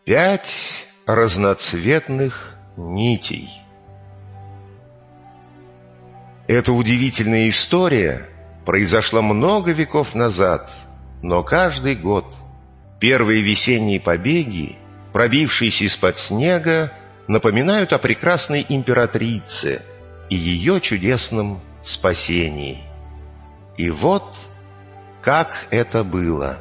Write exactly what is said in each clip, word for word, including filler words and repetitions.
Пять разноцветных нитей. Эта удивительная история произошла много веков назад, но каждый год первые весенние побеги, пробившиеся из-под снега, напоминают о прекрасной императрице и ее чудесном спасении. И вот как это было.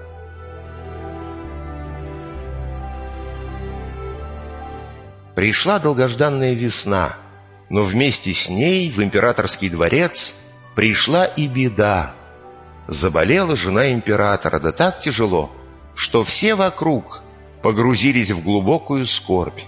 Пришла долгожданная весна, но вместе с ней в императорский дворец пришла и беда. Заболела жена императора, да так тяжело, что все вокруг погрузились в глубокую скорбь.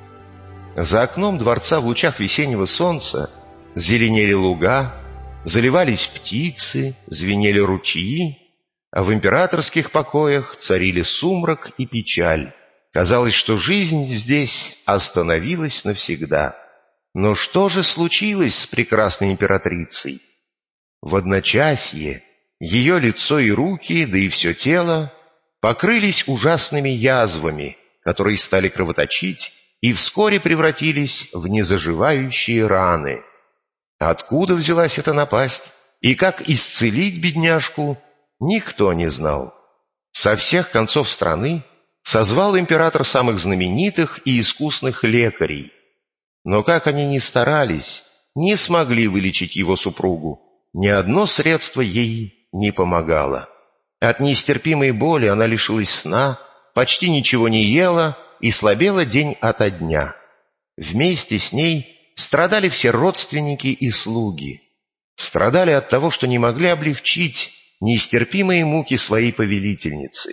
За окном дворца в лучах весеннего солнца зеленели луга, заливались птицы, звенели ручьи, а в императорских покоях царили сумрак и печаль. Казалось, что жизнь здесь остановилась навсегда. Но что же случилось с прекрасной императрицей? В одночасье ее лицо и руки, да и все тело покрылись ужасными язвами, которые стали кровоточить и вскоре превратились в незаживающие раны. Откуда взялась эта напасть и как исцелить бедняжку, никто не знал. Со всех концов страны созвал император самых знаменитых и искусных лекарей. Но как они ни старались, не смогли вылечить его супругу. Ни одно средство ей не помогало. От нестерпимой боли она лишилась сна, почти ничего не ела и слабела день ото дня. Вместе с ней страдали все родственники и слуги. Страдали от того, что не могли облегчить нестерпимые муки своей повелительницы.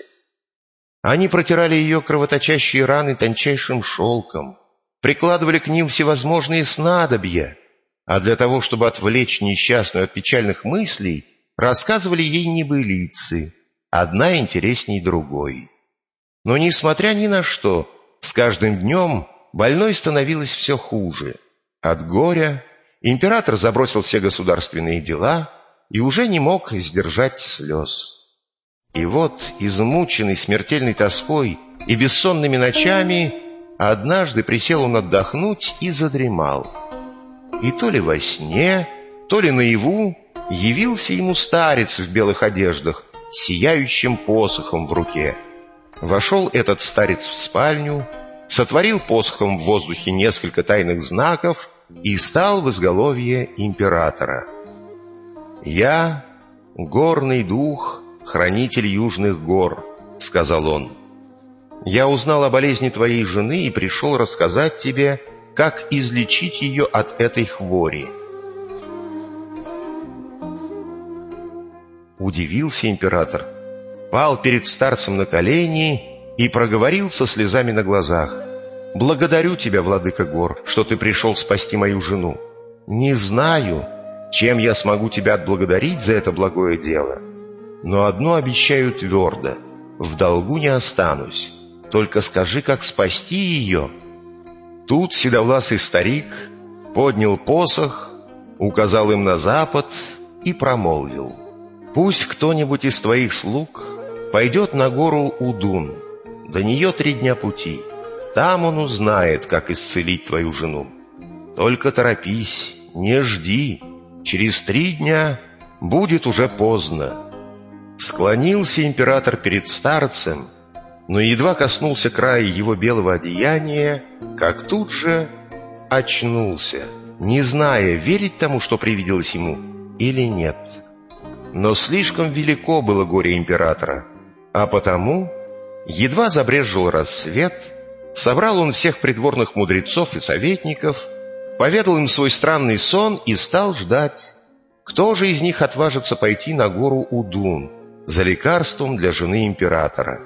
Они протирали ее кровоточащие раны тончайшим шелком, прикладывали к ним всевозможные снадобья, а для того, чтобы отвлечь несчастную от печальных мыслей, рассказывали ей небылицы, одна интересней другой. Но, несмотря ни на что, с каждым днем больной становилось все хуже. От горя император забросил все государственные дела и уже не мог сдержать слез. И вот, измученный смертельной тоской и бессонными ночами, однажды присел он отдохнуть и задремал. И то ли во сне, то ли наяву явился ему старец в белых одеждах с сияющим посохом в руке. Вошел этот старец в спальню, сотворил посохом в воздухе несколько тайных знаков и стал в изголовье императора. «Я, горный дух, хранитель южных гор», — сказал он. «Я узнал о болезни твоей жены и пришел рассказать тебе, как излечить ее от этой хвори». Удивился император, пал перед старцем на колени и проговорил со слезами на глазах: «Благодарю тебя, владыка гор, что ты пришел спасти мою жену. Не знаю, чем я смогу тебя отблагодарить за это благое дело, но одно обещаю твердо: в долгу не останусь. Только скажи, как спасти ее». Тут седовласый старик поднял посох, указал им на запад и промолвил: «Пусть кто-нибудь из твоих слуг пойдет на гору Удун. До нее три дня пути. Там он узнает, как исцелить твою жену. Только торопись, не жди. Через три дня будет уже поздно». Склонился император перед старцем, но едва коснулся края его белого одеяния, как тут же очнулся, не зная, верить тому, что привиделось ему, или нет. Но слишком велико было горе императора, а потому, едва забрезжил рассвет, собрал он всех придворных мудрецов и советников, поведал им свой странный сон и стал ждать, кто же из них отважится пойти на гору Удун за лекарством для жены императора.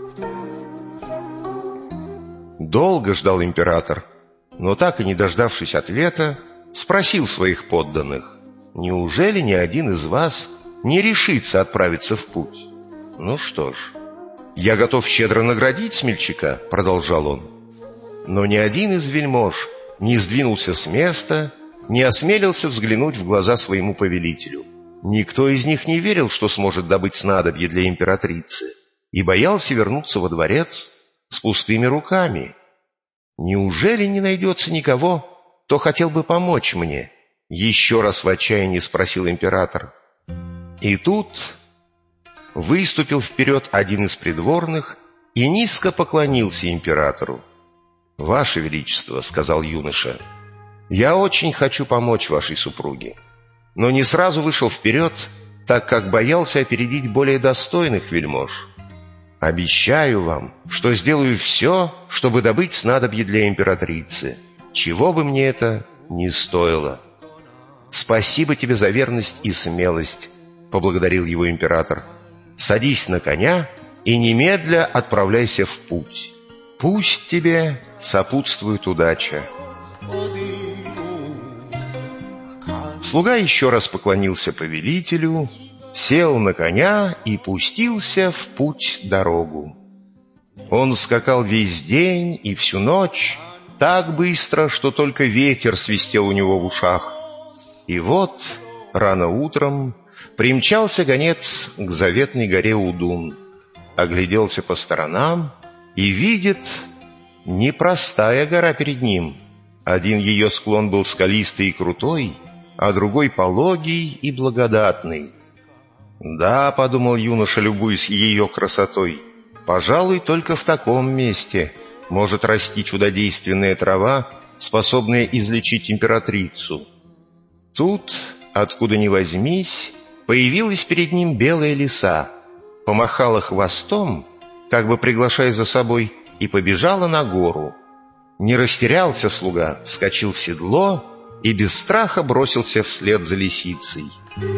Долго ждал император, но так и не дождавшись ответа, спросил своих подданных: «Неужели ни один из вас не решится отправиться в путь?» «Ну что ж, я готов щедро наградить смельчака», — продолжал он. Но ни один из вельмож не сдвинулся с места, не осмелился взглянуть в глаза своему повелителю. Никто из них не верил, что сможет добыть снадобье для императрицы, и боялся вернуться во дворец, с пустыми руками. Неужели не найдется никого, кто хотел бы помочь мне? Еще раз в отчаянии спросил император. И тут выступил вперед один из придворных и низко поклонился императору. «Ваше Величество», — сказал юноша, — «я очень хочу помочь вашей супруге, но не сразу вышел вперед, так как боялся опередить более достойных вельмож. Обещаю вам, что сделаю все, чтобы добыть снадобье для императрицы, чего бы мне это ни стоило». «Спасибо тебе за верность и смелость», — поблагодарил его император. «Садись на коня и немедля отправляйся в путь. Пусть тебе сопутствует удача». Слуга еще раз поклонился повелителю, сел на коня и пустился в путь-дорогу. Он скакал весь день и всю ночь так быстро, что только ветер свистел у него в ушах. И вот рано утром примчался гонец к заветной горе Удун, огляделся по сторонам и видит, непростая гора перед ним. Один ее склон был скалистый и крутой, а другой пологий и благодатный. «Да, — подумал юноша, любуясь ее красотой, — пожалуй, только в таком месте может расти чудодейственная трава, способная излечить императрицу». Тут, откуда ни возьмись, появилась перед ним белая лиса, помахала хвостом, как бы приглашая за собой, и побежала на гору. Не растерялся слуга, вскочил в седло и без страха бросился вслед за лисицей.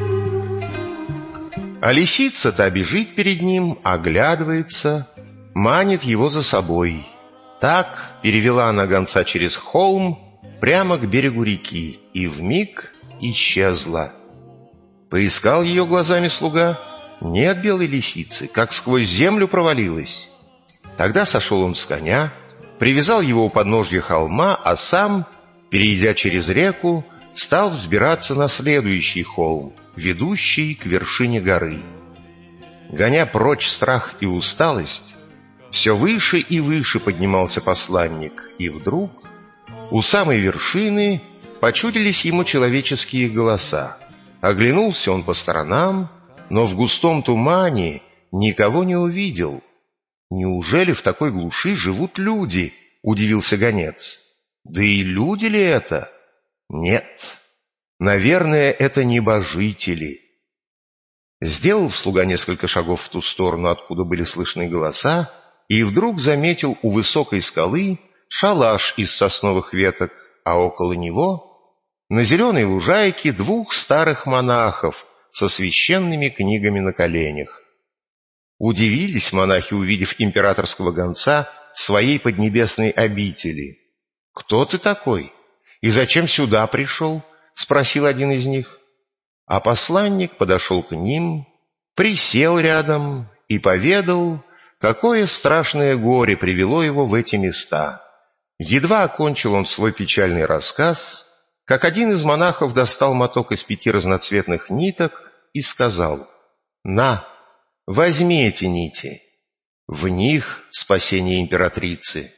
А лисица-то бежит перед ним, оглядывается, манит его за собой. Так перевела она гонца через холм прямо к берегу реки и вмиг исчезла. Поискал ее глазами слуга, нет белой лисицы, как сквозь землю провалилась. Тогда сошел он с коня, привязал его у подножья холма, а сам, перейдя через реку, стал взбираться на следующий холм, ведущий к вершине горы. Гоня прочь страх и усталость, все выше и выше поднимался посланник, и вдруг у самой вершины почудились ему человеческие голоса. Оглянулся он по сторонам, но в густом тумане никого не увидел. «Неужели в такой глуши живут люди?» — удивился гонец. «Да и люди ли это? Нет, наверное, это небожители». Сделал слуга несколько шагов в ту сторону, откуда были слышны голоса, и вдруг заметил у высокой скалы шалаш из сосновых веток, а около него на зеленой лужайке двух старых монахов со священными книгами на коленях. Удивились монахи, увидев императорского гонца в своей поднебесной обители. «Кто ты такой? И зачем сюда пришел?» — спросил один из них. А посланник подошел к ним, присел рядом и поведал, какое страшное горе привело его в эти места. Едва окончил он свой печальный рассказ, как один из монахов достал моток из пяти разноцветных ниток и сказал: «На, возьми эти нити, в них спасение императрицы».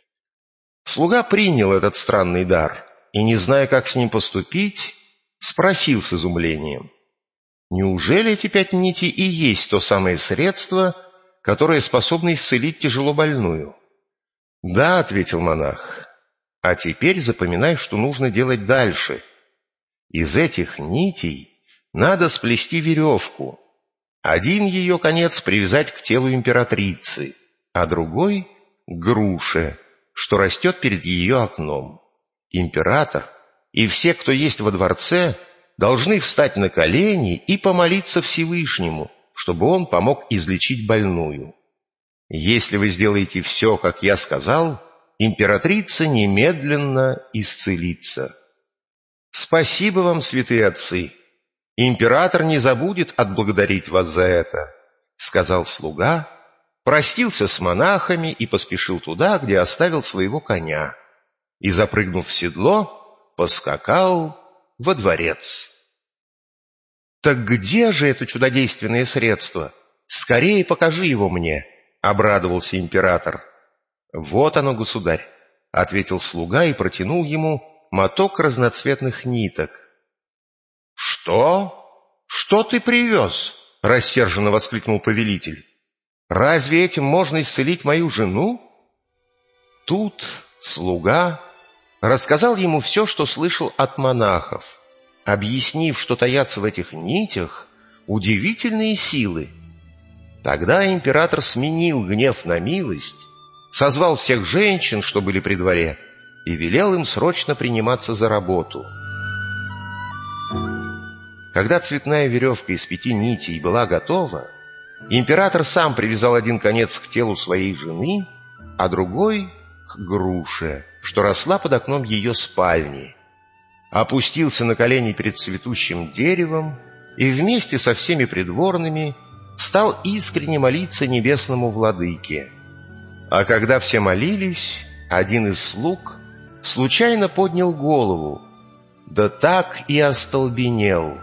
Слуга принял этот странный дар и, не зная, как с ним поступить, спросил с изумлением: «Неужели эти пять нитей и есть то самое средство, которое способно исцелить тяжело больную?» «Да», — ответил монах, — «а теперь запоминай, что нужно делать дальше. Из этих нитей надо сплести веревку. Один ее конец привязать к телу императрицы, а другой — к груше, что растет перед ее окном. Император и все, кто есть во дворце, должны встать на колени и помолиться Всевышнему, чтобы он помог излечить больную. Если вы сделаете все, как я сказал, императрица немедленно исцелится». «Спасибо вам, святые отцы! Император не забудет отблагодарить вас за это», — сказал слуга, простился с монахами и поспешил туда, где оставил своего коня, и, запрыгнув в седло, поскакал во дворец. «Так где же это чудодейственное средство? Скорее покажи его мне», — обрадовался император. «Вот оно, государь», — ответил слуга и протянул ему моток разноцветных ниток. «Что? Что ты привез?» — рассерженно воскликнул повелитель. «Разве этим можно исцелить мою жену?» Тут слуга рассказал ему все, что слышал от монахов, объяснив, что таятся в этих нитях удивительные силы. Тогда император сменил гнев на милость, созвал всех женщин, что были при дворе, и велел им срочно приниматься за работу. Когда цветная веревка из пяти нитей была готова, император сам привязал один конец к телу своей жены, а другой — к груше, что росла под окном ее спальни, опустился на колени перед цветущим деревом и вместе со всеми придворными стал искренне молиться небесному владыке. А когда все молились, один из слуг случайно поднял голову, да так и остолбенел.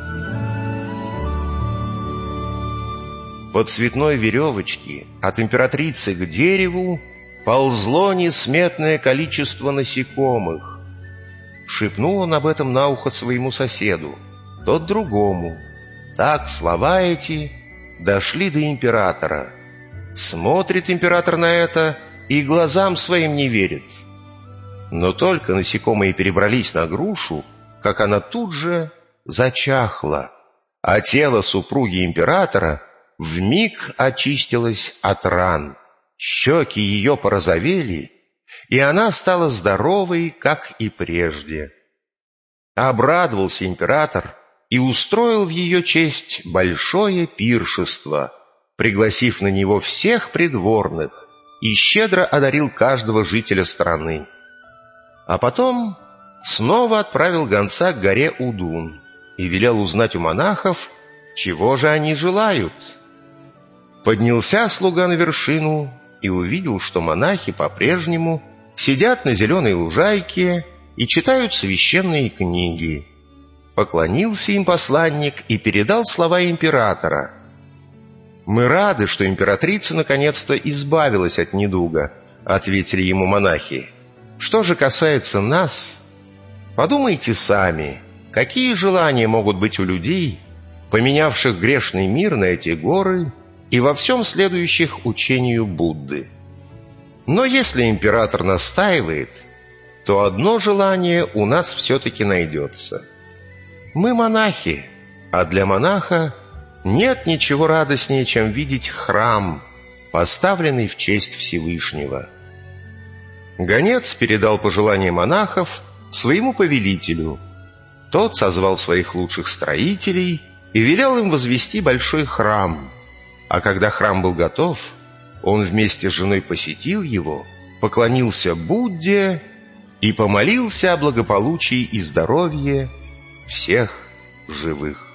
По цветной веревочке от императрицы к дереву ползло несметное количество насекомых. Шепнул он об этом на ухо своему соседу, тот другому. Так слова эти дошли до императора. Смотрит император на это и глазам своим не верит. Но только насекомые перебрались на грушу, как она тут же зачахла, а тело супруги императора вмиг очистилось от ран. Щеки ее порозовели, и она стала здоровой, как и прежде. Обрадовался император и устроил в ее честь большое пиршество, пригласив на него всех придворных, и щедро одарил каждого жителя страны. А потом снова отправил гонца к горе Удун и велел узнать у монахов, чего же они желают. Поднялся слуга на вершину и увидел, что монахи по-прежнему сидят на зеленой лужайке и читают священные книги. Поклонился им посланник и передал слова императора. «Мы рады, что императрица наконец-то избавилась от недуга», — ответили ему монахи. «Что же касается нас, подумайте сами, какие желания могут быть у людей, поменявших грешный мир на эти горы и во всем следующих учению Будды. Но если император настаивает, то одно желание у нас все-таки найдется. Мы монахи, а для монаха нет ничего радостнее, чем видеть храм, поставленный в честь Всевышнего». Гонец передал пожелания монахов своему повелителю. Тот созвал своих лучших строителей и велел им возвести большой храм. А когда храм был готов, он вместе с женой посетил его, поклонился Будде и помолился о благополучии и здоровье всех живых.